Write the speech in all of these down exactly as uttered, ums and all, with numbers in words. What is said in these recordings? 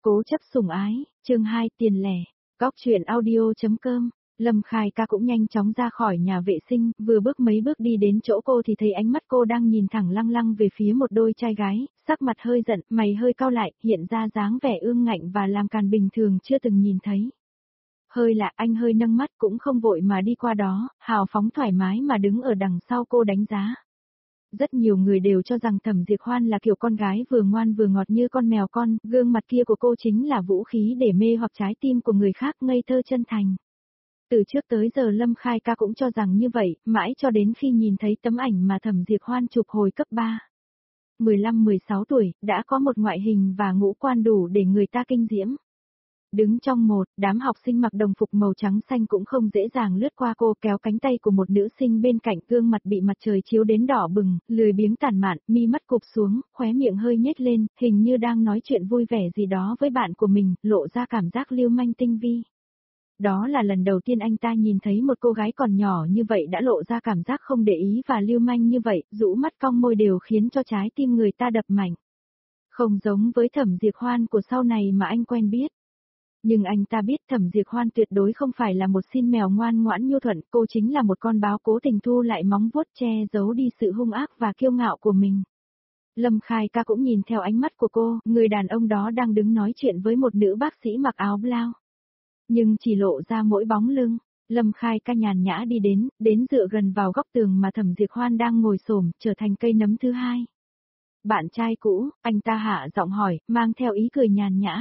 Cố chấp sủng ái, chương hai tiền lẻ, góc truyện audio.com. Lâm Khai ca cũng nhanh chóng ra khỏi nhà vệ sinh, vừa bước mấy bước đi đến chỗ cô thì thấy ánh mắt cô đang nhìn thẳng lăng lăng về phía một đôi trai gái, sắc mặt hơi giận, mày hơi cau lại, hiện ra dáng vẻ ương ngạnh và làm càn bình thường chưa từng nhìn thấy. Hơi lạ, anh hơi nâng mắt cũng không vội mà đi qua đó, hào phóng thoải mái mà đứng ở đằng sau cô đánh giá. Rất nhiều người đều cho rằng Thẩm Diệp Hoan là kiểu con gái vừa ngoan vừa ngọt như con mèo con, gương mặt kia của cô chính là vũ khí để mê hoặc trái tim của người khác, ngây thơ chân thành. Từ trước tới giờ Lâm Khai ca cũng cho rằng như vậy, mãi cho đến khi nhìn thấy tấm ảnh mà Thẩm Diệp Hoan chụp hồi cấp ba. mười lăm mười sáu tuổi, đã có một ngoại hình và ngũ quan đủ để người ta kinh diễm. Đứng trong một, đám học sinh mặc đồng phục màu trắng xanh cũng không dễ dàng lướt qua cô, kéo cánh tay của một nữ sinh bên cạnh, gương mặt bị mặt trời chiếu đến đỏ bừng, lười biếng tản mạn, mi mắt cụp xuống, khóe miệng hơi nhếch lên, hình như đang nói chuyện vui vẻ gì đó với bạn của mình, lộ ra cảm giác lưu manh tinh vi. Đó là lần đầu tiên anh ta nhìn thấy một cô gái còn nhỏ như vậy đã lộ ra cảm giác không để ý và lưu manh như vậy, rũ mắt cong môi đều khiến cho trái tim người ta đập mạnh. Không giống với Thẩm Diệp Hoan của sau này mà anh quen biết. Nhưng anh ta biết Thẩm Diệp Hoan tuyệt đối không phải là một xin mèo ngoan ngoãn nhu thuận, cô chính là một con báo cố tình thu lại móng vuốt che giấu đi sự hung ác và kiêu ngạo của mình. Lâm Khai ca cũng nhìn theo ánh mắt của cô, người đàn ông đó đang đứng nói chuyện với một nữ bác sĩ mặc áo blau. Nhưng chỉ lộ ra mỗi bóng lưng, Lâm Khai ca nhàn nhã đi đến, đến dựa gần vào góc tường mà Thẩm Diệp Hoan đang ngồi xổm, trở thành cây nấm thứ hai. Bạn trai cũ, anh ta hạ giọng hỏi, mang theo ý cười nhàn nhã.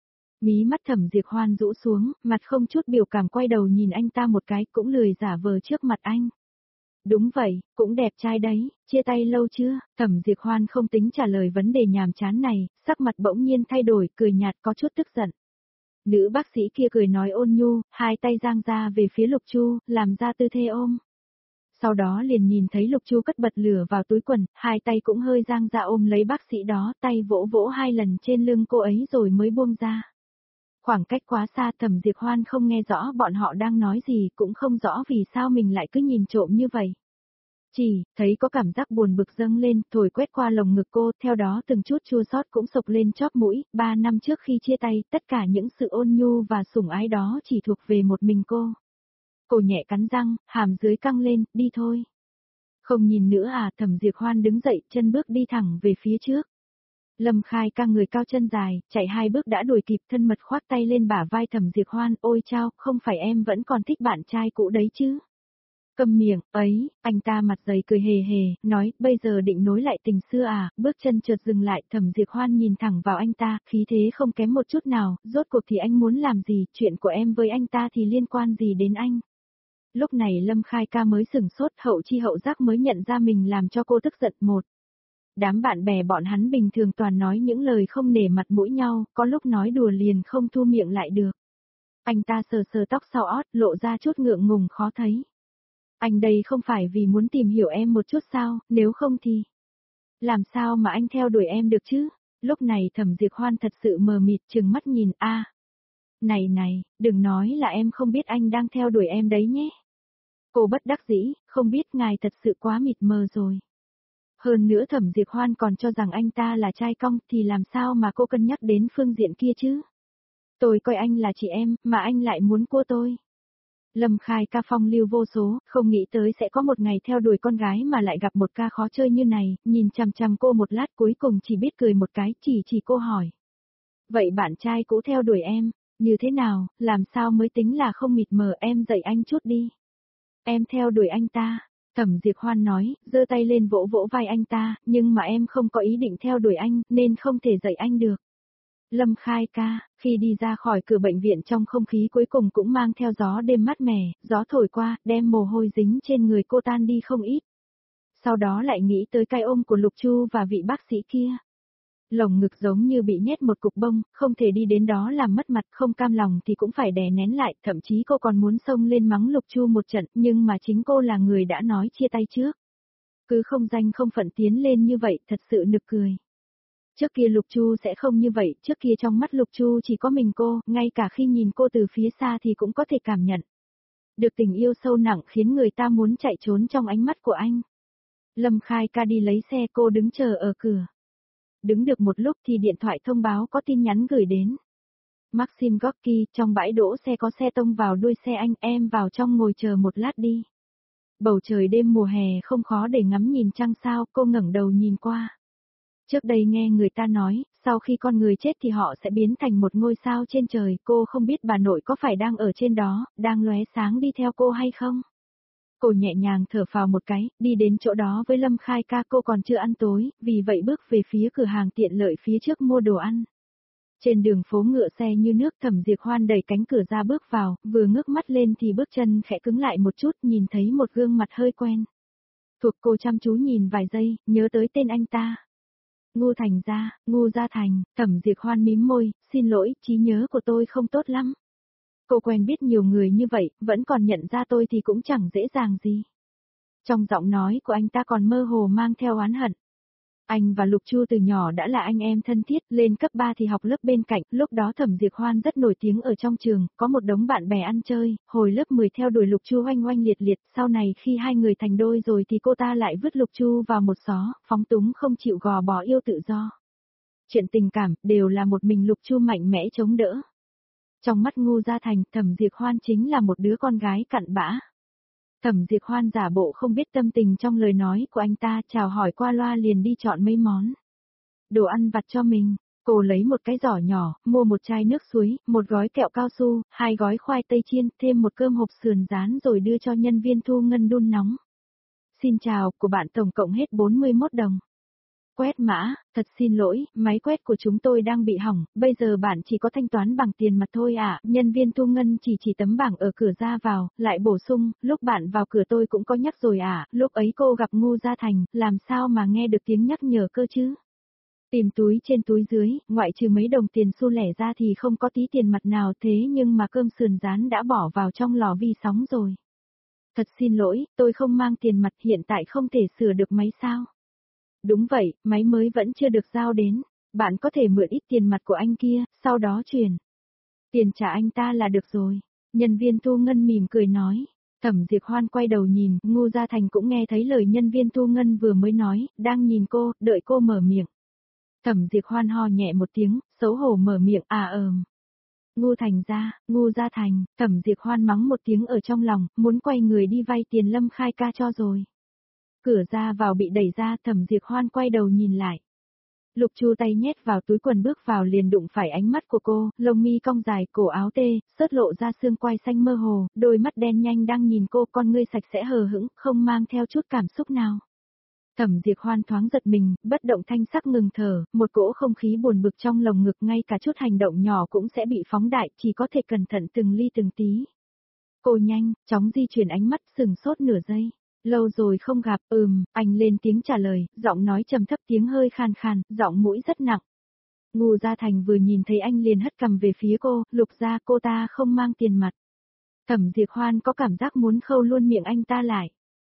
Mí mắt Thẩm Diệp Hoan rũ xuống, mặt không chút biểu cảm quay đầu nhìn anh ta một cái, cũng lười giả vờ trước mặt anh. Đúng vậy, cũng đẹp trai đấy, chia tay lâu chưa? Thẩm Diệp Hoan không tính trả lời vấn đề nhàm chán này, sắc mặt bỗng nhiên thay đổi, cười nhạt có chút tức giận. Nữ bác sĩ kia cười nói ôn nhu, hai tay giang ra về phía Lục Chu, làm ra tư thế ôm. Sau đó liền nhìn thấy Lục Chu cất bật lửa vào túi quần, hai tay cũng hơi giang ra ôm lấy bác sĩ đó, tay vỗ vỗ hai lần trên lưng cô ấy rồi mới buông ra. Khoảng cách quá xa, Thẩm Diệp Hoan không nghe rõ bọn họ đang nói gì, cũng không rõ vì sao mình lại cứ nhìn trộm như vậy. Chỉ, thấy có cảm giác buồn bực dâng lên, thổi quét qua lồng ngực cô, theo đó từng chút chua xót cũng sộc lên chóp mũi, ba năm trước khi chia tay, tất cả những sự ôn nhu và sủng ái đó chỉ thuộc về một mình cô. Cô nhẹ cắn răng, hàm dưới căng lên, đi thôi. Không nhìn nữa à, Thẩm Diệp Hoan đứng dậy, chân bước đi thẳng về phía trước. Lâm Khai ca người cao chân dài, chạy hai bước đã đuổi kịp, thân mật khoác tay lên bả vai Thẩm Diệp Hoan, ôi chao, không phải em vẫn còn thích bạn trai cũ đấy chứ? Câm miệng, ấy, anh ta mặt dày cười hề hề, nói, bây giờ định nối lại tình xưa à, bước chân chợt dừng lại, Thẩm Diệp Hoan nhìn thẳng vào anh ta, khí thế không kém một chút nào, rốt cuộc thì anh muốn làm gì, chuyện của em với anh ta thì liên quan gì đến anh? Lúc này Lâm Khai ca mới sửng sốt, hậu chi hậu giác mới nhận ra mình làm cho cô tức giận. Một, đám bạn bè bọn hắn bình thường toàn nói những lời không nể mặt mũi nhau, có lúc nói đùa liền không thu miệng lại được. Anh ta sờ sờ tóc sau ót, lộ ra chút ngượng ngùng khó thấy. Anh đây không phải vì muốn tìm hiểu em một chút sao, nếu không thì... Làm sao mà anh theo đuổi em được chứ? Lúc này Thẩm Diệp Hoan thật sự mờ mịt trừng mắt nhìn a. À, này này, đừng nói là em không biết anh đang theo đuổi em đấy nhé. Cô bất đắc dĩ, không biết ngài thật sự quá mịt mờ rồi. Hơn nữa Thẩm Diệp Hoan còn cho rằng anh ta là trai cong thì làm sao mà cô cân nhắc đến phương diện kia chứ? Tôi coi anh là chị em, mà anh lại muốn cua tôi. Lâm Khai ca phong lưu vô số, không nghĩ tới sẽ có một ngày theo đuổi con gái mà lại gặp một ca khó chơi như này, nhìn chằm chằm cô một lát cuối cùng chỉ biết cười một cái, chỉ chỉ cô hỏi. Vậy bạn trai cũ theo đuổi em, như thế nào, làm sao mới tính là không mịt mờ, em dạy anh chút đi. Em theo đuổi anh ta. Thẩm Diệp Hoan nói, giơ tay lên vỗ vỗ vai anh ta, nhưng mà em không có ý định theo đuổi anh, nên không thể dạy anh được. Lâm Khai ca, khi đi ra khỏi cửa bệnh viện trong không khí cuối cùng cũng mang theo gió đêm mát mẻ, gió thổi qua, đem mồ hôi dính trên người cô tan đi không ít. Sau đó lại nghĩ tới cái ôm của Lục Chu và vị bác sĩ kia. Lồng ngực giống như bị nhét một cục bông, không thể đi đến đó làm mất mặt, không cam lòng thì cũng phải đè nén lại, thậm chí cô còn muốn xông lên mắng Lục Chu một trận, nhưng mà chính cô là người đã nói chia tay trước. Cứ không danh không phận tiến lên như vậy, thật sự nực cười. Trước kia Lục Chu sẽ không như vậy, trước kia trong mắt Lục Chu chỉ có mình cô, ngay cả khi nhìn cô từ phía xa thì cũng có thể cảm nhận. Được tình yêu sâu nặng khiến người ta muốn chạy trốn trong ánh mắt của anh. Lâm Khai ca đi lấy xe, cô đứng chờ ở cửa. Đứng được một lúc thì điện thoại thông báo có tin nhắn gửi đến. Maxim Gorky, trong bãi đỗ xe có xe tông vào đuôi xe anh, em vào trong ngồi chờ một lát đi. Bầu trời đêm mùa hè không khó để ngắm nhìn trăng sao, cô ngẩng đầu nhìn qua. Trước đây nghe người ta nói, sau khi con người chết thì họ sẽ biến thành một ngôi sao trên trời, cô không biết bà nội có phải đang ở trên đó, đang lóe sáng đi theo cô hay không? Cô nhẹ nhàng thở phào một cái, đi đến chỗ đó với Lâm Khai ca, cô còn chưa ăn tối, vì vậy bước về phía cửa hàng tiện lợi phía trước mua đồ ăn. Trên đường phố ngựa xe như nước, Thẩm Diệp Hoan đẩy cánh cửa ra bước vào, vừa ngước mắt lên thì bước chân khẽ cứng lại một chút, nhìn thấy một gương mặt hơi quen. Thuộc cô chăm chú nhìn vài giây, nhớ tới tên anh ta. Ngu Thành Gia, Ngu Gia Thành, Thẩm Diệp Hoan mím môi, xin lỗi, trí nhớ của tôi không tốt lắm. Cô quen biết nhiều người như vậy, vẫn còn nhận ra tôi thì cũng chẳng dễ dàng gì. Trong giọng nói của anh ta còn mơ hồ mang theo oán hận. Anh và Lục Chu từ nhỏ đã là anh em thân thiết, lên cấp ba thì học lớp bên cạnh, lúc đó Thẩm Diệp Hoan rất nổi tiếng ở trong trường, có một đống bạn bè ăn chơi, hồi lớp mười theo đuổi Lục Chu oanh oanh liệt liệt, sau này khi hai người thành đôi rồi thì cô ta lại vứt Lục Chu vào một xó, phóng túng không chịu gò bó yêu tự do. Chuyện tình cảm, đều là một mình Lục Chu mạnh mẽ chống đỡ. Trong mắt Ngu Gia Thành, Thẩm Diệp Hoan chính là một đứa con gái cặn bã. Thẩm Diệp Hoan giả bộ không biết tâm tình trong lời nói của anh ta, chào hỏi qua loa liền đi chọn mấy món đồ ăn vặt cho mình. Cô lấy một cái giỏ nhỏ, mua một chai nước suối, một gói kẹo cao su, hai gói khoai tây chiên, thêm một cơm hộp sườn rán rồi đưa cho nhân viên thu ngân đun nóng. Xin chào, của bạn tổng cộng hết bốn mươi mốt đồng. Quét mã, thật xin lỗi, máy quét của chúng tôi đang bị hỏng, bây giờ bạn chỉ có thanh toán bằng tiền mặt thôi à, nhân viên thu ngân chỉ chỉ tấm bảng ở cửa ra vào, lại bổ sung, lúc bạn vào cửa tôi cũng có nhắc rồi à, lúc ấy cô gặp Ngu Gia Thành, làm sao mà nghe được tiếng nhắc nhở cơ chứ? Tìm túi trên túi dưới, ngoại trừ mấy đồng tiền xu lẻ ra thì không có tí tiền mặt nào, thế nhưng mà cơm sườn rán đã bỏ vào trong lò vi sóng rồi. Thật xin lỗi, tôi không mang tiền mặt, hiện tại không thể sửa được máy sao? Đúng vậy, máy mới vẫn chưa được giao đến, bạn có thể mượn ít tiền mặt của anh kia, sau đó chuyển tiền trả anh ta là được rồi. Nhân viên thu ngân mỉm cười nói. Thẩm Diệp Hoan quay đầu nhìn, Ngu Gia Thành cũng nghe thấy lời nhân viên thu ngân vừa mới nói, đang nhìn cô, đợi cô mở miệng. Thẩm Diệp Hoan ho nhẹ một tiếng, xấu hổ mở miệng, à ờm. Ngu Thành Gia, Ngu Gia Thành, Thẩm Diệp Hoan mắng một tiếng ở trong lòng, muốn quay người đi vay tiền Lâm Khai ca cho rồi. Cửa ra vào bị đẩy ra, Thẩm Diệp Hoan quay đầu nhìn lại. Lục Chu tay nhét vào túi quần bước vào liền đụng phải ánh mắt của cô, lông mi cong dài, cổ áo tê, sớt lộ ra xương quai xanh mơ hồ, đôi mắt đen nhanh đang nhìn cô, con ngươi sạch sẽ hờ hững, không mang theo chút cảm xúc nào. Thẩm Diệp Hoan thoáng giật mình, bất động thanh sắc ngừng thở, một cỗ không khí buồn bực trong lồng ngực, ngay cả chút hành động nhỏ cũng sẽ bị phóng đại, chỉ có thể cẩn thận từng ly từng tí. Cô nhanh, chóng di chuyển ánh mắt, sừng sốt nửa giây. Lâu rồi không gặp, ừm, anh lên tiếng trả lời, giọng nói trầm thấp, tiếng hơi khàn khàn, giọng mũi rất nặng. Ngu Gia Thành vừa nhìn thấy anh liền hất cằm về phía cô, Lục gia, cô ta không mang tiền mặt. Thẩm Diệp Hoan có cảm giác muốn khâu luôn miệng anh ta lại.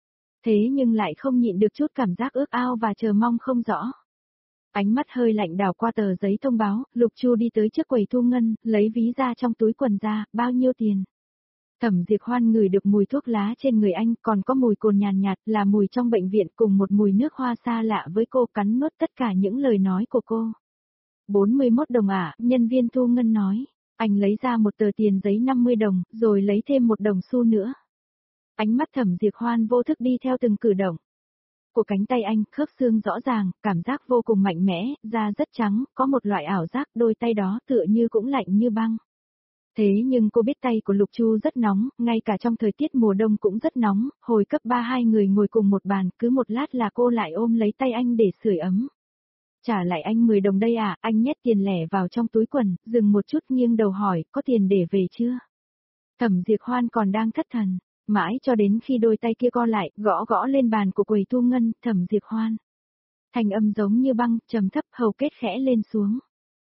Thế nhưng lại không nhịn được chút cảm giác ước ao và chờ mong không rõ. Ánh mắt hơi lạnh đảo qua tờ giấy thông báo, Lục Chu đi tới trước quầy thu ngân, lấy ví ra trong túi quần ra, bao nhiêu tiền? Thẩm Diệp Hoan ngửi được mùi thuốc lá trên người anh, còn có mùi cồn nhàn nhạt, là mùi trong bệnh viện cùng một mùi nước hoa xa lạ với cô, cắn nuốt tất cả những lời nói của cô. bốn mươi mốt đồng à, nhân viên thu ngân nói. Anh lấy ra một tờ tiền giấy năm mươi đồng, rồi lấy thêm một đồng xu nữa. Ánh mắt Thẩm Diệp Hoan vô thức đi theo từng cử động của cánh tay anh, khớp xương rõ ràng, cảm giác vô cùng mạnh mẽ, da rất trắng, có một loại ảo giác đôi tay đó tựa như cũng lạnh như băng. Thế nhưng cô biết tay của Lục Chu rất nóng, ngay cả trong thời tiết mùa đông cũng rất nóng, hồi cấp ba hai người ngồi cùng một bàn, cứ một lát là cô lại ôm lấy tay anh để sưởi ấm. Trả lại anh mười đồng đây à, anh nhét tiền lẻ vào trong túi quần, dừng một chút nghiêng đầu hỏi, có tiền để về chưa? Thẩm Diệp Hoan còn đang thất thần, mãi cho đến khi đôi tay kia co lại, gõ gõ lên bàn của quầy thu ngân, Thẩm Diệp Hoan. Thành âm giống như băng, trầm thấp, hầu kết khẽ lên xuống.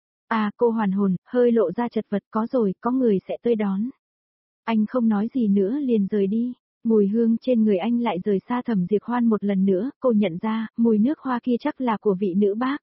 À, cô hoàn hồn, hơi lộ ra chật vật, có rồi, có người sẽ tới đón. Anh không nói gì nữa liền rời đi, mùi hương trên người anh lại rời xa Thẩm Diệp Hoan một lần nữa, cô nhận ra, mùi nước hoa kia chắc là của vị nữ bác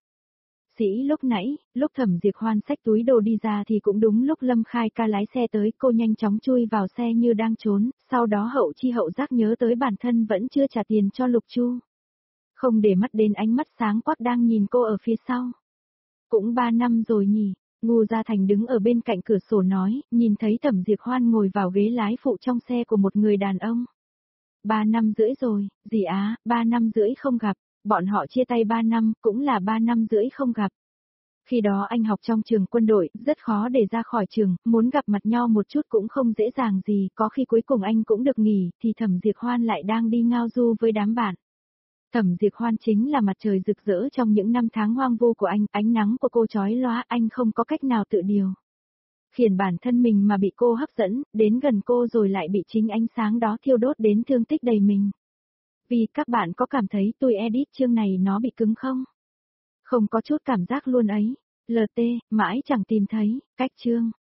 sĩ lúc nãy, lúc Thẩm Diệp Hoan xách túi đồ đi ra thì cũng đúng lúc Lâm Khai ca lái xe tới, cô nhanh chóng chui vào xe như đang trốn, sau đó hậu chi hậu giác nhớ tới bản thân vẫn chưa trả tiền cho Lục Chu. Không để mắt đến ánh mắt sáng quắc đang nhìn cô ở phía sau. Cũng ba năm rồi nhỉ, Ngô Gia Thành đứng ở bên cạnh cửa sổ nói, nhìn thấy Thẩm Diệp Hoan ngồi vào ghế lái phụ trong xe của một người đàn ông. Ba năm rưỡi rồi, dì Á, ba năm rưỡi không gặp, bọn họ chia tay ba năm, cũng là ba năm rưỡi không gặp. Khi đó anh học trong trường quân đội, rất khó để ra khỏi trường, muốn gặp mặt nhau một chút cũng không dễ dàng gì, có khi cuối cùng anh cũng được nghỉ, thì Thẩm Diệp Hoan lại đang đi ngao du với đám bạn. Thẩm Diệp Hoan chính là mặt trời rực rỡ trong những năm tháng hoang vu của anh, ánh nắng của cô chói lóa, anh không có cách nào tự điều khiển bản thân mình mà bị cô hấp dẫn, đến gần cô rồi lại bị chính ánh sáng đó thiêu đốt đến thương tích đầy mình. Vì các bạn có cảm thấy tôi edit chương này nó bị cứng không? Không có chút cảm giác luôn ấy. lờ tê, mãi chẳng tìm thấy, cách chương.